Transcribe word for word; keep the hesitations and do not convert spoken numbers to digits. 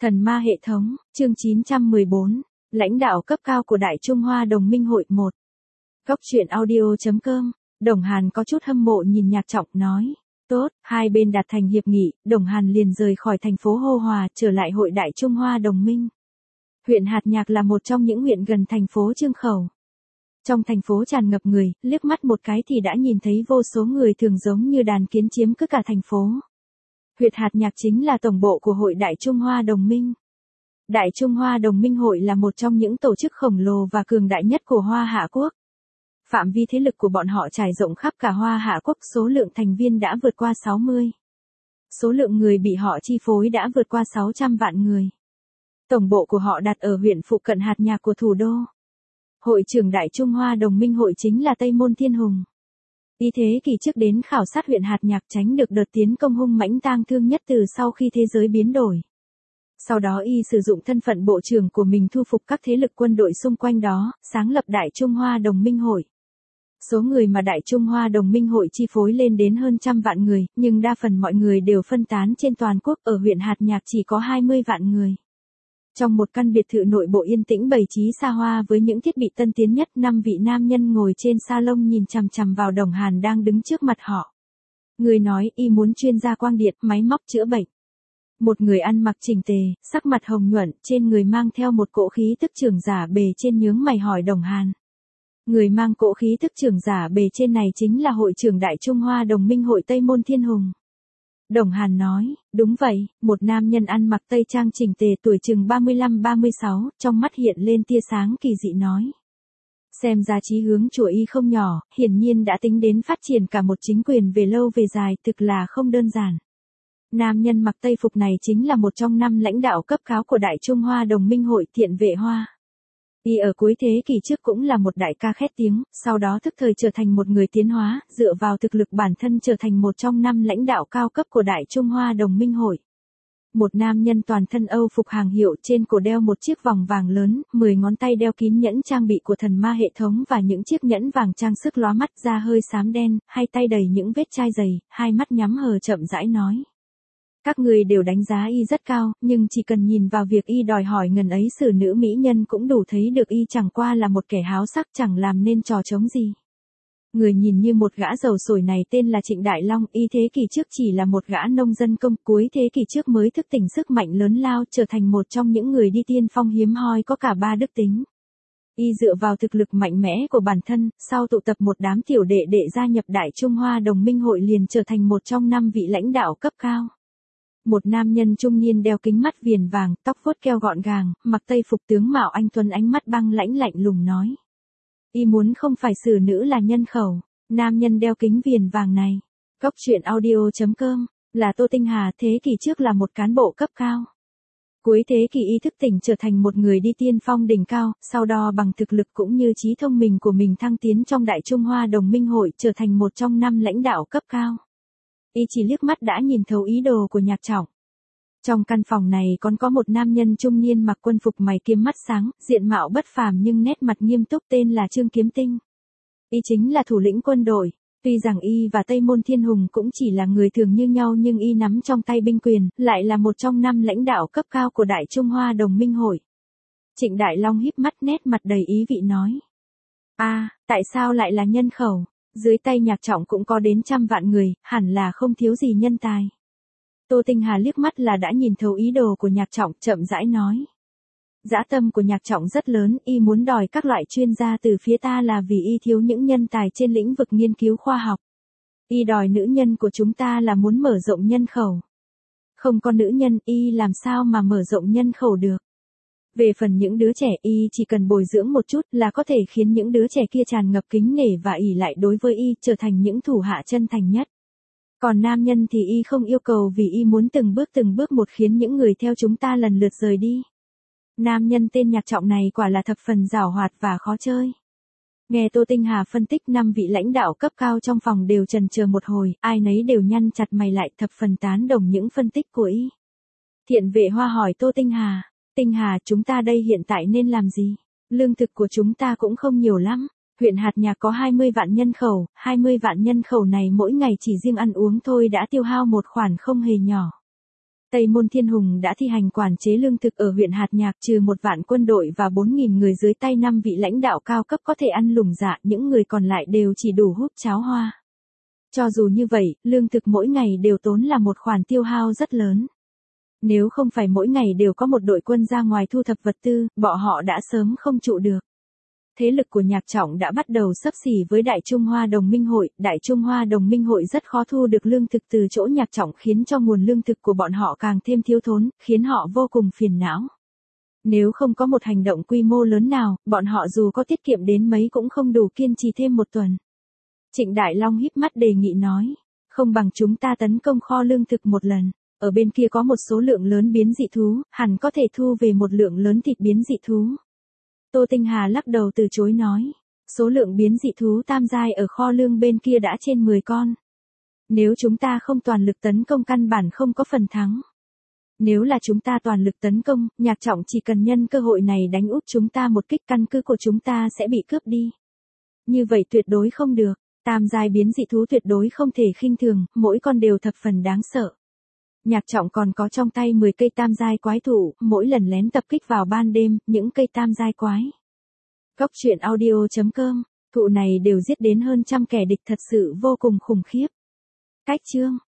Thần ma hệ thống, chương chín trăm mười bốn, lãnh đạo cấp cao của Đại Trung Hoa Đồng minh hội một. Góc truyện audio.com, Đồng Hàn có chút hâm mộ nhìn Nhạc Trọng nói. Tốt, hai bên đạt thành hiệp nghị, Đồng Hàn liền rời khỏi thành phố Hô Hòa trở lại hội Đại Trung Hoa Đồng minh. Huyện Hạt Nhạc là một trong những huyện gần thành phố Chương Khẩu. Trong thành phố tràn ngập người, liếc mắt một cái thì đã nhìn thấy vô số người thường giống như đàn kiến chiếm cứ cả thành phố. Huyện Hạt Nhạc chính là tổng bộ của hội Đại Trung Hoa Đồng minh. Đại Trung Hoa Đồng minh hội là một trong những tổ chức khổng lồ và cường đại nhất của Hoa Hạ Quốc. Phạm vi thế lực của bọn họ trải rộng khắp cả Hoa Hạ Quốc, số lượng thành viên đã vượt qua sáu mươi. Số lượng người bị họ chi phối đã vượt qua sáu trăm vạn người. Tổng bộ của họ đặt ở huyện phụ cận Hạt Nhạc của thủ đô. Hội trưởng Đại Trung Hoa Đồng minh hội chính là Tây Môn Thiên Hùng. Y thế kỷ trước đến khảo sát huyện Hạt Nhạc tránh được đợt tiến công hung mãnh tang thương nhất từ sau khi thế giới biến đổi. Sau đó y sử dụng thân phận bộ trưởng của mình thu phục các thế lực quân đội xung quanh đó, sáng lập Đại Trung Hoa Đồng minh hội. Số người mà Đại Trung Hoa Đồng minh hội chi phối lên đến hơn trăm vạn người, nhưng đa phần mọi người đều phân tán trên toàn quốc, ở huyện Hạt Nhạc chỉ có hai mươi vạn người. Trong một căn biệt thự nội bộ yên tĩnh bày trí xa hoa với những thiết bị tân tiến nhất, năm vị nam nhân ngồi trên salon nhìn chằm chằm vào Đồng Hàn đang đứng trước mặt họ. Người nói y muốn chuyên gia quang điện, máy móc chữa bệnh. Một người ăn mặc chỉnh tề, sắc mặt hồng nhuận, trên người mang theo một cỗ khí tức trưởng giả bề trên nhướng mày hỏi Đồng Hàn. Người mang cỗ khí tức trưởng giả bề trên này chính là hội trưởng Đại Trung Hoa Đồng minh hội Tây Môn Thiên Hùng. Đồng Hàn nói, đúng vậy, một nam nhân ăn mặc tây trang chỉnh tề tuổi chừng ba mươi lăm ba mươi sáu, trong mắt hiện lên tia sáng kỳ dị nói. Xem ra chí hướng của y không nhỏ, hiển nhiên đã tính đến phát triển cả một chính quyền về lâu về dài, thực là không đơn giản. Nam nhân mặc tây phục này chính là một trong năm lãnh đạo cấp cao của Đại Trung Hoa Đồng minh hội Thiện Vệ Hoa. Y ở cuối thế kỷ trước cũng là một đại ca khét tiếng, sau đó thức thời trở thành một người tiến hóa, dựa vào thực lực bản thân trở thành một trong năm lãnh đạo cao cấp của Đại Trung Hoa Đồng minh hội. Một nam nhân toàn thân Âu phục hàng hiệu, trên cổ đeo một chiếc vòng vàng lớn, mười ngón tay đeo kín nhẫn trang bị của thần ma hệ thống và những chiếc nhẫn vàng trang sức lóa mắt, da hơi xám đen, hai tay đầy những vết chai dày, hai mắt nhắm hờ chậm rãi nói. Các người đều đánh giá y rất cao, nhưng chỉ cần nhìn vào việc y đòi hỏi ngần ấy xử nữ mỹ nhân cũng đủ thấy được y chẳng qua là một kẻ háo sắc, chẳng làm nên trò trống gì. Người nhìn như một gã giàu sổi này tên là Trịnh Đại Long, y thế kỷ trước chỉ là một gã nông dân công, cuối thế kỷ trước mới thức tỉnh sức mạnh lớn lao, trở thành một trong những người đi tiên phong hiếm hoi có cả ba đức tính. Y dựa vào thực lực mạnh mẽ của bản thân, sau tụ tập một đám tiểu đệ đệ gia nhập Đại Trung Hoa Đồng minh hội liền trở thành một trong năm vị lãnh đạo cấp cao. Một nam nhân trung niên đeo kính mắt viền vàng, tóc vuốt keo gọn gàng, mặc tây phục tướng mạo anh tuấn, ánh mắt băng lãnh lạnh lùng nói. Y muốn không phải xử nữ là nhân khẩu. Nam nhân đeo kính viền vàng này. Góc truyện audio.com, là Tô Tinh Hà, thế kỷ trước là một cán bộ cấp cao. Cuối thế kỷ y thức tỉnh trở thành một người đi tiên phong đỉnh cao, sau đó bằng thực lực cũng như trí thông minh của mình thăng tiến trong Đại Trung Hoa Đồng minh hội, trở thành một trong năm lãnh đạo cấp cao. Y chỉ liếc mắt đã nhìn thấu ý đồ của Nhạc Trọng. Trong căn phòng này còn có một nam nhân trung niên mặc quân phục mày kiếm mắt sáng, diện mạo bất phàm nhưng nét mặt nghiêm túc, tên là Trương Kiếm Tinh. Y chính là thủ lĩnh quân đội. Tuy rằng y và Tây Môn Thiên Hùng cũng chỉ là người thường như nhau nhưng y nắm trong tay binh quyền, lại là một trong năm lãnh đạo cấp cao của Đại Trung Hoa Đồng minh hội. Trịnh Đại Long híp mắt, nét mặt đầy ý vị nói. A, à, tại sao lại là nhân khẩu? Dưới tay Nhạc Trọng cũng có đến trăm vạn người, hẳn là không thiếu gì nhân tài. Tô Tinh Hà liếc mắt là đã nhìn thấu ý đồ của Nhạc Trọng, chậm rãi nói. Dã tâm của Nhạc Trọng rất lớn, y muốn đòi các loại chuyên gia từ phía ta là vì y thiếu những nhân tài trên lĩnh vực nghiên cứu khoa học. Y đòi nữ nhân của chúng ta là muốn mở rộng nhân khẩu. Không có nữ nhân, y làm sao mà mở rộng nhân khẩu được. Về phần những đứa trẻ, y chỉ cần bồi dưỡng một chút là có thể khiến những đứa trẻ kia tràn ngập kính nể và ỷ lại đối với y, trở thành những thủ hạ chân thành nhất. Còn nam nhân thì y không yêu cầu vì y muốn từng bước từng bước một khiến những người theo chúng ta lần lượt rời đi. Nam nhân tên Nhạc Trọng này quả là thập phần giảo hoạt và khó chơi. Nghe Tô Tinh Hà phân tích, năm vị lãnh đạo cấp cao trong phòng đều chần chờ một hồi, ai nấy đều nhăn chặt mày lại, thập phần tán đồng những phân tích của y. Thiện Vệ Hoa hỏi Tô Tinh Hà. Tinh Hà, chúng ta đây hiện tại nên làm gì? Lương thực của chúng ta cũng không nhiều lắm. Huyện Hạt Nhạc có hai mươi vạn nhân khẩu, hai mươi vạn nhân khẩu này mỗi ngày chỉ riêng ăn uống thôi đã tiêu hao một khoản không hề nhỏ. Tây Môn Thiên Hùng đã thi hành quản chế lương thực ở huyện Hạt Nhạc, trừ một vạn quân đội và bốn nghìn người dưới tay năm vị lãnh đạo cao cấp có thể ăn lủng dạ, những người còn lại đều chỉ đủ hút cháo hoa. Cho dù như vậy, lương thực mỗi ngày đều tốn là một khoản tiêu hao rất lớn. Nếu không phải mỗi ngày đều có một đội quân ra ngoài thu thập vật tư, bọn họ đã sớm không trụ được. Thế lực của Nhạc Trọng đã bắt đầu xấp xỉ với Đại Trung Hoa Đồng minh hội, Đại Trung Hoa Đồng minh hội rất khó thu được lương thực từ chỗ Nhạc Trọng, khiến cho nguồn lương thực của bọn họ càng thêm thiếu thốn, khiến họ vô cùng phiền não. Nếu không có một hành động quy mô lớn nào, bọn họ dù có tiết kiệm đến mấy cũng không đủ kiên trì thêm một tuần. Trịnh Đại Long híp mắt đề nghị nói, không bằng chúng ta tấn công kho lương thực một lần, ở bên kia có một số lượng lớn biến dị thú, hẳn có thể thu về một lượng lớn thịt biến dị thú. Tô Tinh Hà lắc đầu từ chối nói, số lượng biến dị thú tam giai ở kho lương bên kia đã trên mười con. Nếu chúng ta không toàn lực tấn công căn bản không có phần thắng. Nếu là chúng ta toàn lực tấn công, Nhạc Trọng chỉ cần nhân cơ hội này đánh úp chúng ta một kích, căn cứ của chúng ta sẽ bị cướp đi. Như vậy tuyệt đối không được, tam giai biến dị thú tuyệt đối không thể khinh thường, mỗi con đều thập phần đáng sợ. Nhạc Trọng còn có trong tay mười cây tam giai quái thụ, mỗi lần lén tập kích vào ban đêm, những cây tam giai quái. Cốc truyện audio chấm com, thụ này đều giết đến hơn trăm kẻ địch, thật sự vô cùng khủng khiếp. Cách chương